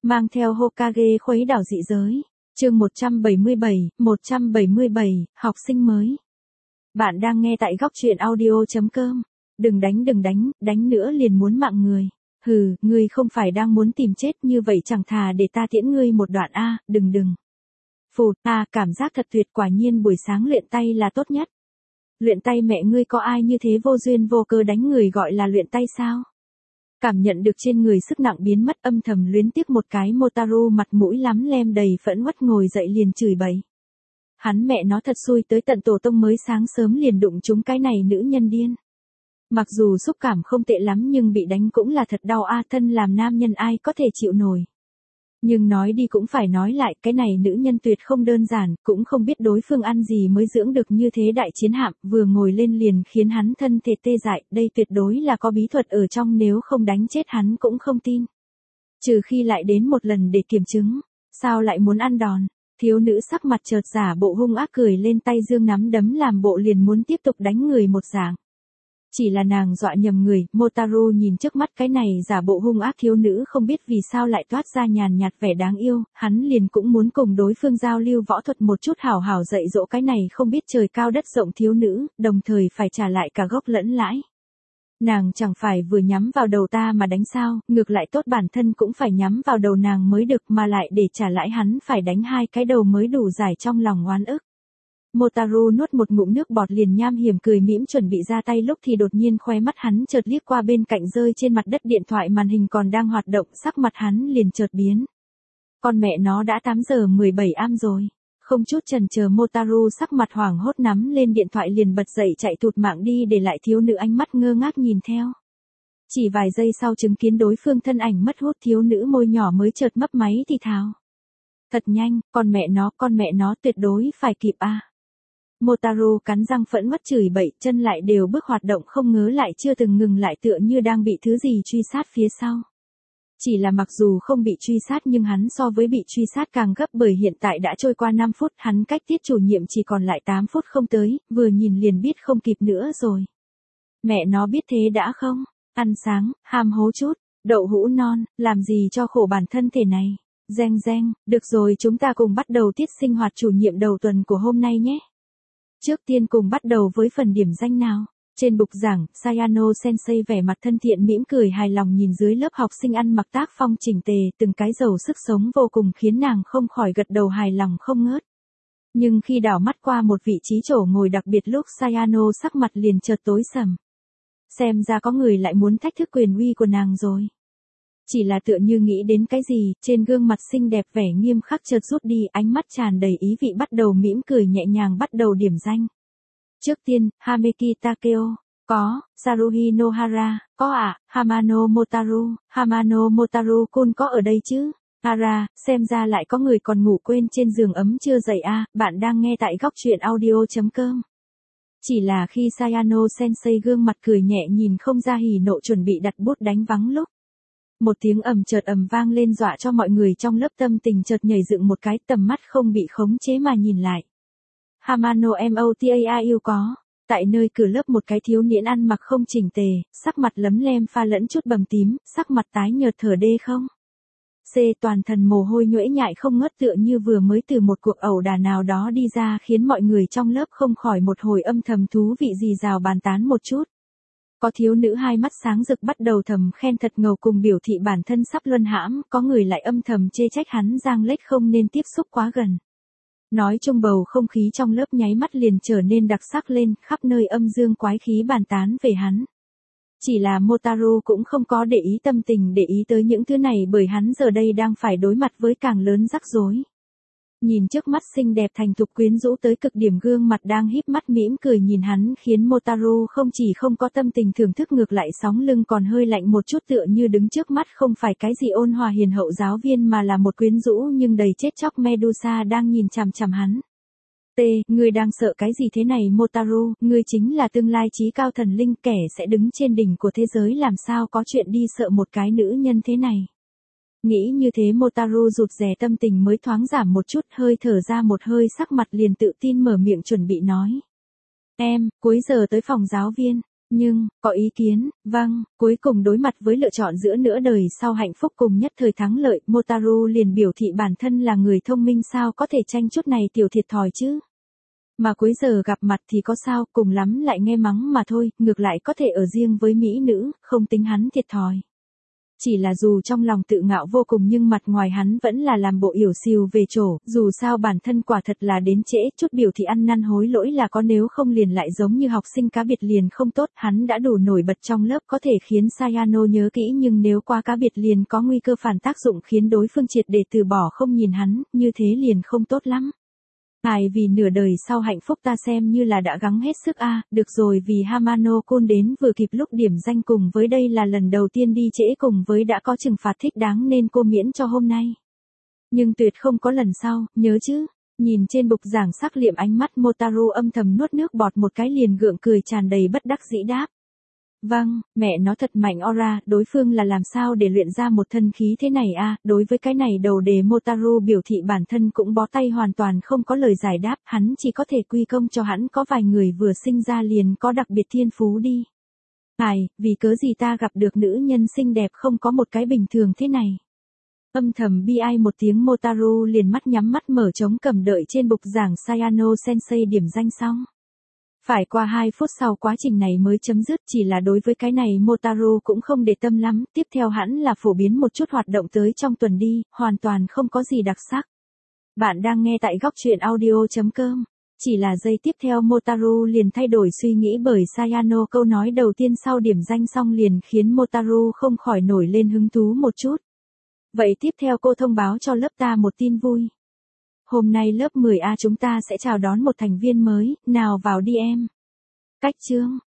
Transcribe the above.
Mang theo Hokage khuấy đảo dị giới. Chương 177, học sinh mới. Bạn đang nghe tại góc truyện audio.com. Đừng đánh, đánh nữa liền muốn mạng người. Hừ, ngươi không phải đang muốn tìm chết như vậy chẳng thà để ta tiễn ngươi một đoạn a, đừng. Phụt, cảm giác thật tuyệt, quả nhiên buổi sáng luyện tay là tốt nhất. Luyện tay mẹ ngươi, có ai như thế vô duyên vô cớ đánh người gọi là luyện tay sao? Cảm nhận được trên người sức nặng biến mất, âm thầm luyến tiếc một cái, Motaru mặt mũi lắm lem đầy phẫn uất ngồi dậy liền chửi bậy. Hắn mẹ nó thật xui, tới tận tổ tông mới sáng sớm liền đụng trúng cái này nữ nhân điên. Mặc dù xúc cảm không tệ lắm nhưng bị đánh cũng là thật đau a, thân làm nam nhân ai có thể chịu nổi. Nhưng nói đi cũng phải nói lại, cái này nữ nhân tuyệt không đơn giản, cũng không biết đối phương ăn gì mới dưỡng được như thế đại chiến hạm, vừa ngồi lên liền khiến hắn thân thể tê dại, đây tuyệt đối là có bí thuật ở trong, nếu không đánh chết hắn cũng không tin. Trừ khi lại đến một lần để kiểm chứng, sao lại muốn ăn đòn, thiếu nữ sắc mặt chợt giả bộ hung ác cười lên, tay dương nắm đấm làm bộ liền muốn tiếp tục đánh người một dạng. Chỉ là nàng dọa nhầm người, Motaru nhìn trước mắt cái này giả bộ hung ác thiếu nữ không biết vì sao lại toát ra nhàn nhạt vẻ đáng yêu, hắn liền cũng muốn cùng đối phương giao lưu võ thuật một chút, hảo hảo dạy dỗ cái này không biết trời cao đất rộng thiếu nữ, đồng thời phải trả lại cả gốc lẫn lãi. Nàng chẳng phải vừa nhắm vào đầu ta mà đánh sao, ngược lại tốt bản thân cũng phải nhắm vào đầu nàng mới được, mà lại để trả lãi hắn phải đánh hai cái đầu mới đủ giải trong lòng oán ức. Motaru nuốt một ngụm nước bọt liền nham hiểm cười mỉm chuẩn bị ra tay, lúc thì đột nhiên khóe mắt hắn chợt liếc qua bên cạnh rơi trên mặt đất điện thoại màn hình còn đang hoạt động, sắc mặt hắn liền chợt biến. Con mẹ nó đã 8 giờ 17 am rồi. Không chút chần chờ, Motaru sắc mặt hoảng hốt nắm lên điện thoại liền bật dậy chạy thụt mạng đi, để lại thiếu nữ ánh mắt ngơ ngác nhìn theo. Chỉ vài giây sau chứng kiến đối phương thân ảnh mất hút, thiếu nữ môi nhỏ mới chợt mấp máy thì thào. Thật nhanh, con mẹ nó tuyệt đối phải kịp a. Motaru cắn răng phẫn uất chửi bậy, chân lại đều bước hoạt động, không ngớ lại chưa từng ngừng lại, tựa như đang bị thứ gì truy sát phía sau. Chỉ là mặc dù không bị truy sát nhưng hắn so với bị truy sát càng gấp, bởi hiện tại đã trôi qua 5 phút, hắn cách tiết chủ nhiệm chỉ còn lại 8 phút không tới, vừa nhìn liền biết không kịp nữa rồi. Mẹ nó biết thế đã không? Ăn sáng, ham hố chút, đậu hũ non, làm gì cho khổ bản thân thể này. Reng, được rồi, chúng ta cùng bắt đầu tiết sinh hoạt chủ nhiệm đầu tuần của hôm nay nhé. Trước tiên cùng bắt đầu với phần điểm danh nào. Trên bục giảng, Sayano Sensei vẻ mặt thân thiện mỉm cười hài lòng nhìn dưới lớp học sinh ăn mặc tác phong chỉnh tề, từng cái giàu sức sống vô cùng, khiến nàng không khỏi gật đầu hài lòng không ngớt. Nhưng khi đảo mắt qua một vị trí chỗ ngồi đặc biệt, lúc Sayano sắc mặt liền chợt tối sầm. Xem ra có người lại muốn thách thức quyền uy của nàng rồi. Chỉ là tựa như nghĩ đến cái gì, trên gương mặt xinh đẹp vẻ nghiêm khắc chợt rút đi, ánh mắt tràn đầy ý vị bắt đầu mỉm cười nhẹ nhàng bắt đầu điểm danh. Trước tiên, Hameki Takeo, có. Saruhi Nohara, có ạ. Hamano Motaru kun có ở đây chứ? Hara, xem ra lại có người còn ngủ quên trên giường ấm chưa dậy a. Bạn đang nghe tại góc truyện audio.com. Chỉ là khi Sayano Sensei gương mặt cười nhẹ nhìn không ra hỉ nộ chuẩn bị đặt bút đánh vắng lúc. Một tiếng ầm chợt ầm vang lên, dọa cho mọi người trong lớp tâm tình chợt nhảy dựng một cái, tầm mắt không bị khống chế mà nhìn lại. Hamano Motaru có. Tại nơi cửa lớp một cái thiếu niên ăn mặc không chỉnh tề, sắc mặt lấm lem pha lẫn chút bầm tím, sắc mặt tái nhợt thở đê không. Toàn thân mồ hôi nhuễ nhại không ngớt, tựa như vừa mới từ một cuộc ẩu đả nào đó đi ra, khiến mọi người trong lớp không khỏi một hồi âm thầm thú vị rì rào bàn tán một chút. Có thiếu nữ hai mắt sáng rực bắt đầu thầm khen thật ngầu cùng biểu thị bản thân sắp luân hãm, có người lại âm thầm chê trách hắn giang lếch không nên tiếp xúc quá gần. Nói chung bầu không khí trong lớp nháy mắt liền trở nên đặc sắc lên, khắp nơi âm dương quái khí bàn tán về hắn. Chỉ là Motaru cũng không có để ý tâm tình để ý tới những thứ này, bởi hắn giờ đây đang phải đối mặt với càng lớn rắc rối. Nhìn trước mắt xinh đẹp thành thục quyến rũ tới cực điểm gương mặt đang híp mắt mỉm cười nhìn hắn, khiến Motaru không chỉ không có tâm tình thưởng thức, ngược lại sóng lưng còn hơi lạnh một chút, tựa như đứng trước mắt không phải cái gì ôn hòa hiền hậu giáo viên mà là một quyến rũ nhưng đầy chết chóc Medusa đang nhìn chằm chằm hắn. Ngươi đang sợ cái gì thế này Motaru, ngươi chính là tương lai chí cao thần linh, kẻ sẽ đứng trên đỉnh của thế giới, làm sao có chuyện đi sợ một cái nữ nhân thế này. Nghĩ như thế Motaru rụt rè, tâm tình mới thoáng giảm một chút, hơi thở ra một hơi, sắc mặt liền tự tin mở miệng chuẩn bị nói. Em, cuối giờ tới phòng giáo viên. Nhưng, có ý kiến, vâng, cuối cùng đối mặt với lựa chọn giữa nửa đời sau hạnh phúc cùng nhất thời thắng lợi, Motaru liền biểu thị bản thân là người thông minh sao có thể tranh chút này tiểu thiệt thòi chứ. Mà cuối giờ gặp mặt thì có sao, cùng lắm lại nghe mắng mà thôi, ngược lại có thể ở riêng với mỹ nữ, không tính hắn thiệt thòi. Chỉ là dù trong lòng tự ngạo vô cùng nhưng mặt ngoài hắn vẫn là làm bộ yểu xìu về chỗ, dù sao bản thân quả thật là đến trễ, chút biểu thị ăn năn hối lỗi là có nếu không liền lại giống như học sinh cá biệt liền không tốt, hắn đã đủ nổi bật trong lớp có thể khiến Sayano nhớ kỹ nhưng nếu quá cá biệt liền có nguy cơ phản tác dụng khiến đối phương triệt để từ bỏ không nhìn hắn, như thế liền không tốt lắm. Vì nửa đời sau hạnh phúc ta xem như là đã gắng hết sức được rồi vì Hamano-kun đến vừa kịp lúc điểm danh cùng với đây là lần đầu tiên đi trễ cùng với đã có trừng phạt thích đáng nên cô miễn cho hôm nay. Nhưng tuyệt không có lần sau, nhớ chứ. Nhìn trên bục giảng sắc liệm ánh mắt Motaru âm thầm nuốt nước bọt một cái liền gượng cười tràn đầy bất đắc dĩ đáp. Vâng, mẹ nó thật mạnh ora, đối phương là làm sao để luyện ra một thân khí thế này đối với cái này đầu đề Motaru biểu thị bản thân cũng bó tay hoàn toàn không có lời giải đáp, hắn chỉ có thể quy công cho hắn có vài người vừa sinh ra liền có đặc biệt thiên phú đi. Vì cớ gì ta gặp được nữ nhân xinh đẹp không có một cái bình thường thế này. Âm thầm bi ai một tiếng Motaru liền mắt nhắm mắt mở trống cầm đợi trên bục giảng Sayano Sensei điểm danh xong. Phải qua 2 phút sau quá trình này mới chấm dứt chỉ là đối với cái này Motaru cũng không để tâm lắm, tiếp theo hẳn là phổ biến một chút hoạt động tới trong tuần đi, hoàn toàn không có gì đặc sắc. Bạn đang nghe tại góc truyện audio.com. Chỉ là giây tiếp theo Motaru liền thay đổi suy nghĩ bởi Sayano câu nói đầu tiên sau điểm danh xong liền khiến Motaru không khỏi nổi lên hứng thú một chút. Vậy tiếp theo cô thông báo cho lớp ta một tin vui. Hôm nay lớp 10A chúng ta sẽ chào đón một thành viên mới, nào vào đi em. Cách chương